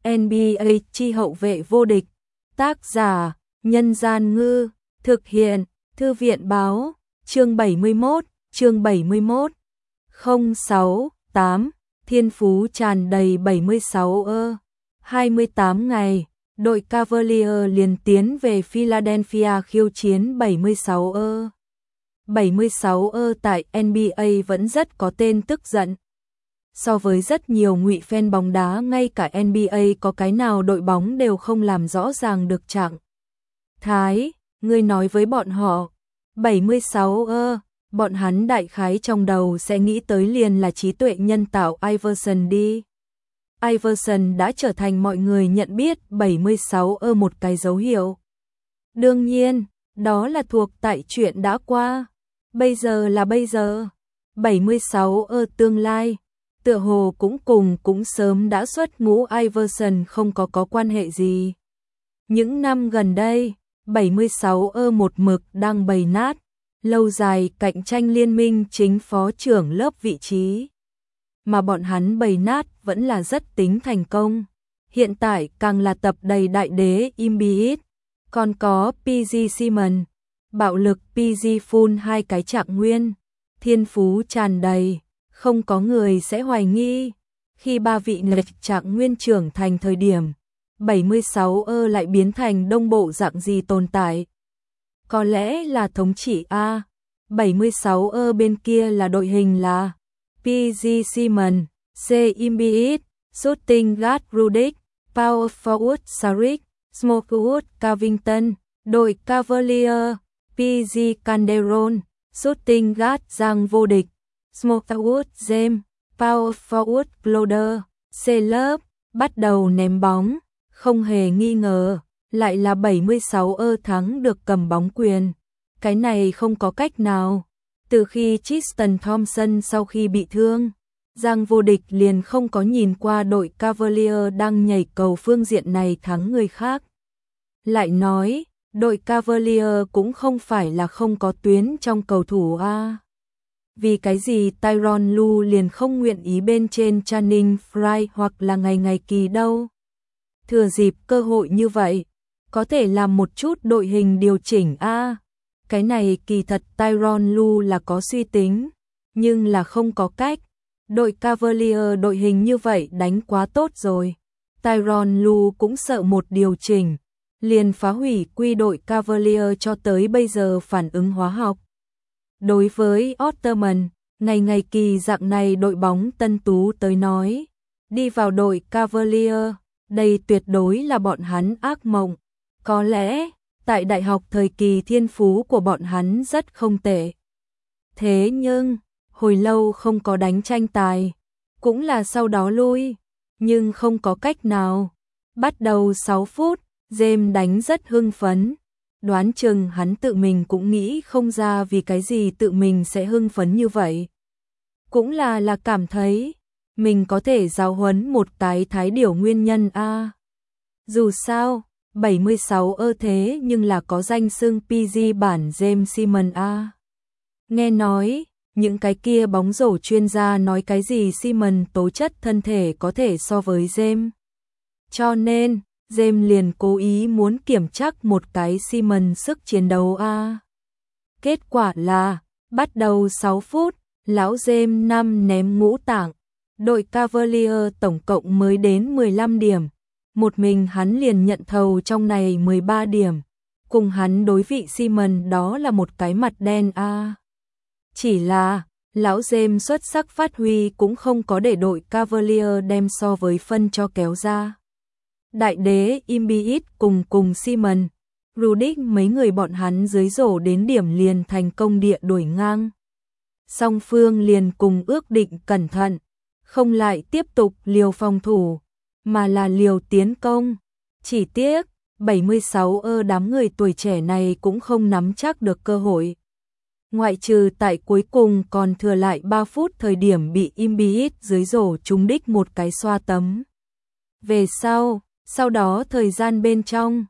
NBA chi hậu vệ vô địch. Tác giả: Nhân Gian Ngư. Thực hiện: Thư viện Báo. Chương 71. 06, 8. Thiên phú tràn đầy 76 28 ngày, đội Cavaliers liền tiến về Philadelphia khiêu chiến 76 76 tại NBA vẫn rất có tên tức giận. So với rất nhiều ngụy fan bóng đá, ngay cả NBA có cái nào đội bóng đều không làm rõ ràng được trạng thái. Ngươi nói với bọn họ 76 bọn hắn đại khái trong đầu sẽ nghĩ tới liền là trí tuệ nhân tạo Iverson đi. Iverson đã trở thành mọi người nhận biết 76 một cái dấu hiệu. Đương nhiên, đó là thuộc tại chuyện đã qua. Bây giờ là bây giờ. 76 tương lai, tựa hồ cũng sớm đã xuất ngũ Iverson không có quan hệ gì. Những năm gần đây, 76 một mực đang bày nát, lâu dài cạnh tranh liên minh chính phó trưởng lớp vị trí. Mà bọn hắn bày nát vẫn là rất tính thành công. Hiện tại càng là tập đầy đại đế Embiid, còn có PG Simmons, bạo lực PG full hai cái trạng nguyên, thiên phú tràn đầy, không có người sẽ hoài nghi. Khi ba vị lệch trạng nguyên trưởng thành thời điểm, 76 lại biến thành đông bộ dạng gì tồn tại. Có lẽ là thống trị A. 76 bên kia là đội hình là PG Simmons, C. Embiid, Shooting Guard Redick, Power Forward Saric, Smokewood Covington, đội Cavaliers, PG Calderon, Shooting Guard Giang vô địch, Smokewood James, Power Forward Cloder, C. Love, bắt đầu ném bóng, không hề nghi ngờ, lại là 76 thắng được cầm bóng quyền. Cái này không có cách nào. Từ khi Tristan Thompson sau khi bị thương, Giang vô địch liền không có nhìn qua đội Cavaliers đang nhảy cầu phương diện này thắng người khác. Lại nói, đội Cavaliers cũng không phải là không có tuyến trong cầu thủ A. Vì cái gì Tyronn Lue liền không nguyện ý bên trên Channing Frye hoặc là ngày kỳ đâu. Thừa dịp cơ hội như vậy, có thể làm một chút đội hình điều chỉnh A. Cái này kỳ thật Tyronn Lue là có suy tính, nhưng là không có cách. Đội Cavaliers đội hình như vậy đánh quá tốt rồi. Tyronn Lue cũng sợ một điều chỉnh, liền phá hủy quy đội Cavaliers cho tới bây giờ phản ứng hóa học. Đối với Ottoman, ngày kỳ dạng này đội bóng tân tú tới nói, đi vào đội Cavaliers, đây tuyệt đối là bọn hắn ác mộng. Có lẽ, tại đại học thời kỳ thiên phú của bọn hắn rất không tệ. Thế nhưng, hồi lâu không có đánh tranh tài, cũng là sau đó lui, nhưng không có cách nào. Bắt đầu 6 phút, James đánh rất hưng phấn. Đoán chừng hắn tự mình cũng nghĩ không ra vì cái gì tự mình sẽ hưng phấn như vậy. Cũng là cảm thấy mình có thể giáo huấn một cái thái điểu nguyên nhân A. Dù sao, 76 thế nhưng là có danh xưng PG bản James Simmons A. Nghe nói, những cái kia bóng rổ chuyên gia nói cái gì Simmons tố chất thân thể có thể so với James. Cho nên, James liền cố ý muốn kiểm chắc một cái Simmons sức chiến đấu A. Kết quả là, bắt đầu 6 phút, lão James 5 ném ngũ tạng. Đội Cavaliers tổng cộng mới đến 15 điểm. Một mình hắn liền nhận thầu trong này 13 điểm. Cùng hắn đối vị Simmons đó là một cái mặt đen A. Chỉ là, lão James xuất sắc phát huy cũng không có để đội Cavaliers đem so với phân cho kéo ra. Đại đế Embiid cùng Simmons, Redick mấy người bọn hắn dưới rổ đến điểm liền thành công địa đuổi ngang. Song phương liền cùng ước định cẩn thận, không lại tiếp tục liều phòng thủ, mà là liều tiến công. Chỉ tiếc, 76 đám người tuổi trẻ này cũng không nắm chắc được cơ hội. Ngoại trừ tại cuối cùng còn thừa lại 3 phút thời điểm bị Embiid dưới rổ trúng đích một cái xoa tấm. Về sau đó thời gian bên trong,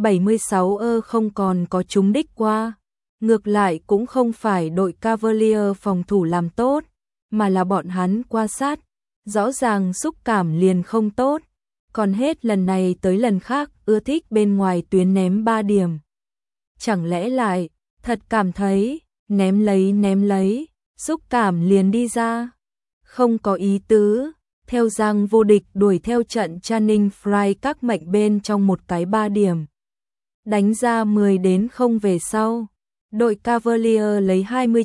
76 không còn có trúng đích qua. Ngược lại cũng không phải đội Cavaliers phòng thủ làm tốt, mà là bọn hắn qua sát. Rõ ràng xúc cảm liền không tốt. còn hết lần này tới lần khác ưa thích bên ngoài tuyến ném 3 điểm. Chẳng lẽ lại, thật cảm thấy, ném lấy, xúc cảm liền đi ra. Không có ý tứ, theo Giang Vô Địch đuổi theo trận Channing Frye các mệnh bên trong một cái 3 điểm. Đánh ra 10-0 về sau, đội Cavalier lấy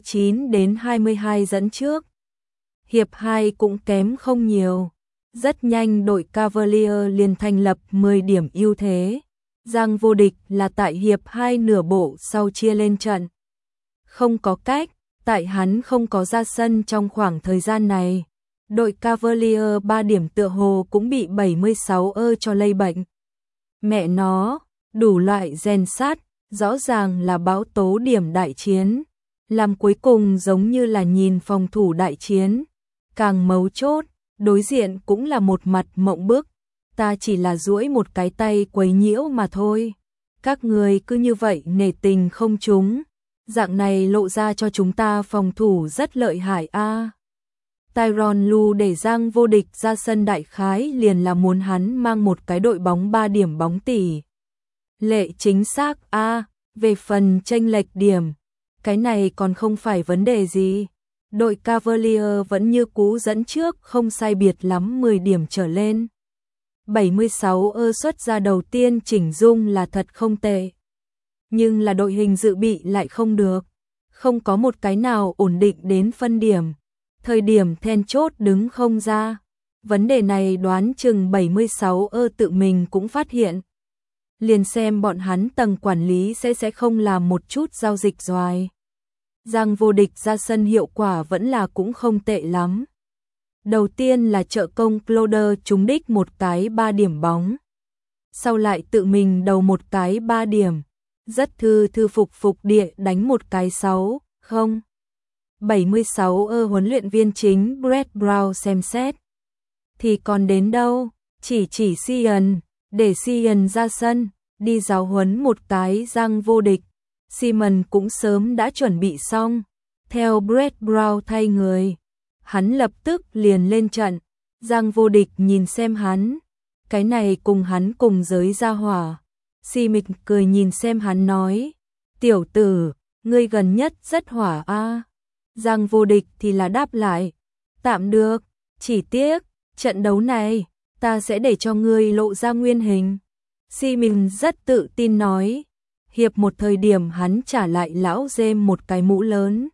29-22 dẫn trước. Hiệp 2 cũng kém không nhiều. Rất nhanh đội Cavalier liền thành lập 10 điểm ưu thế. Giang Vô Địch là tại hiệp 2 nửa bộ sau chia lên trận. Không có cách, tại hắn không có ra sân trong khoảng thời gian này. Đội Cavalier 3 điểm tựa hồ cũng bị 76 cho lây bệnh. Mẹ nó, đủ loại rèn sát, rõ ràng là bão tố điểm đại chiến. Làm cuối cùng giống như là nhìn phòng thủ đại chiến. Càng mấu chốt, đối diện cũng là một mặt mộng bức. Ta chỉ là duỗi một cái tay quấy nhiễu mà thôi. Các người cứ như vậy nể tình không chúng. Dạng này lộ ra cho chúng ta phòng thủ rất lợi hại a. Tyronn Lue để Giang Vô Địch ra sân đại khái liền là muốn hắn mang một cái đội bóng 3 điểm bóng tỷ. Lệ chính xác a. Về phần chênh lệch điểm, cái này còn không phải vấn đề gì. Đội Cavalier vẫn như cũ dẫn trước không sai biệt lắm 10 điểm trở lên. 76 xuất ra đầu tiên chỉnh dung là thật không tệ. Nhưng là đội hình dự bị lại không được. Không có một cái nào ổn định đến phân điểm. Thời điểm then chốt đứng không ra. Vấn đề này đoán chừng 76 tự mình cũng phát hiện. Liền xem bọn hắn tầng quản lý sẽ không làm một chút giao dịch doài. Giang Vô Địch ra sân hiệu quả vẫn là cũng không tệ lắm. Đầu tiên là trợ công Cloder trúng đích một cái 3 điểm bóng. Sau lại tự mình đầu một cái 3 điểm. Rất thư phục địa đánh một cái 6-0. 76 huấn luyện viên chính Brett Brown xem xét. Thì còn đến đâu, chỉ Sian, để Sian ra sân, đi giáo huấn một cái Giang Vô Địch. Simon cũng sớm đã chuẩn bị xong, theo Brett Brown thay người. Hắn lập tức liền lên trận, Giang Vô Địch nhìn xem hắn, cái này cùng hắn cùng giới ra hỏa. Simon cười nhìn xem hắn nói, tiểu tử, ngươi gần nhất rất hỏa a. Giang Vô Địch thì là đáp lại, tạm được, chỉ tiếc, trận đấu này, ta sẽ để cho ngươi lộ ra nguyên hình. Simon rất tự tin nói, hiệp một thời điểm hắn trả lại lão James một cái mũ lớn.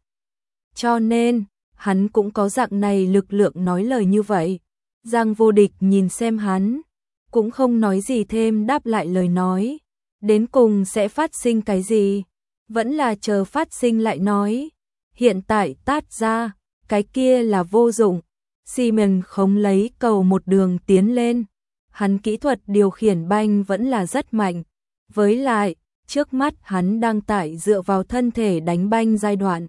Cho nên, hắn cũng có dạng này lực lượng nói lời như vậy. Giang Vô Địch nhìn xem hắn, cũng không nói gì thêm đáp lại lời nói. Đến cùng sẽ phát sinh cái gì? Vẫn là chờ phát sinh lại nói. Hiện tại tát ra, cái kia là vô dụng. Simon không lấy cầu một đường tiến lên. Hắn kỹ thuật điều khiển banh vẫn là rất mạnh. Với lại, trước mắt hắn đang tại dựa vào thân thể đánh banh giai đoạn.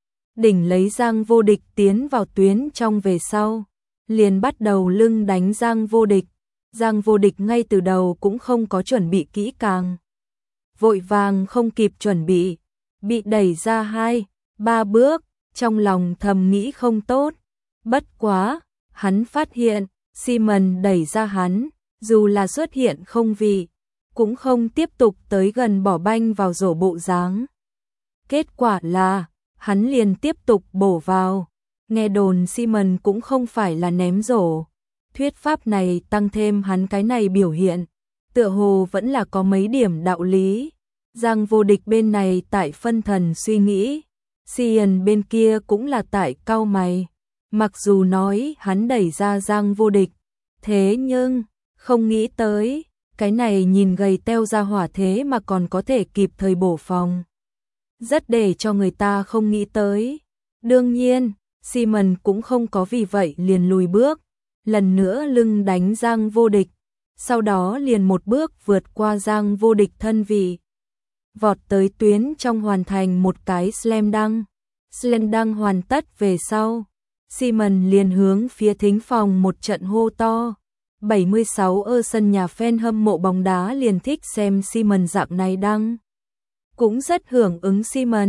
Đỉnh lấy Giang Vô Địch tiến vào tuyến trong về sau. Liền bắt đầu lưng đánh Giang Vô Địch. Giang Vô Địch ngay từ đầu cũng không có chuẩn bị kỹ càng. Vội vàng không kịp chuẩn bị đẩy ra 2-3 bước, trong lòng thầm nghĩ không tốt. Bất quá, hắn phát hiện, Simon đẩy ra hắn, dù là xuất hiện không vị, cũng không tiếp tục tới gần bỏ banh vào rổ bộ dáng. Kết quả là, hắn liền tiếp tục bổ vào. Nghe đồn Simon cũng không phải là ném rổ. Thuyết pháp này tăng thêm hắn cái này biểu hiện, tựa hồ vẫn là có mấy điểm đạo lý. Giang Vô Địch bên này tại phân thần suy nghĩ, Sian bên kia cũng là tại cau mày. Mặc dù nói hắn đẩy ra Giang Vô Địch, thế nhưng không nghĩ tới, cái này nhìn gầy teo ra hỏa thế mà còn có thể kịp thời bổ phòng. Rất để cho người ta không nghĩ tới. Đương nhiên, Simon cũng không có vì vậy liền lùi bước, lần nữa lưng đánh Giang Vô Địch, sau đó liền một bước vượt qua Giang Vô Địch thân vị. Vọt tới tuyến trong hoàn thành một cái slam dunk. Slam dunk hoàn tất về sau, Simon liền hướng phía thính phòng một trận hô to. 76 ở sân nhà fan hâm mộ bóng đá liền thích xem Simon dạng này đăng. Cũng rất hưởng ứng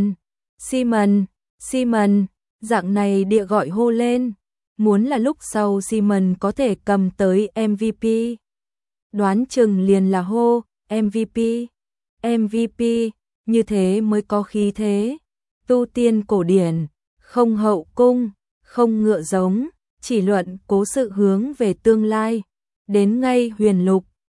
Simon, dạng này địa gọi hô lên. Muốn là lúc sau Simon có thể cầm tới MVP. đoán chừng liền là hô MVP, MVP, như thế mới có khí thế. Tu tiên cổ điển, không hậu cung, không ngựa giống, chỉ luận cố sự hướng về tương lai. Đến ngay huyền lục,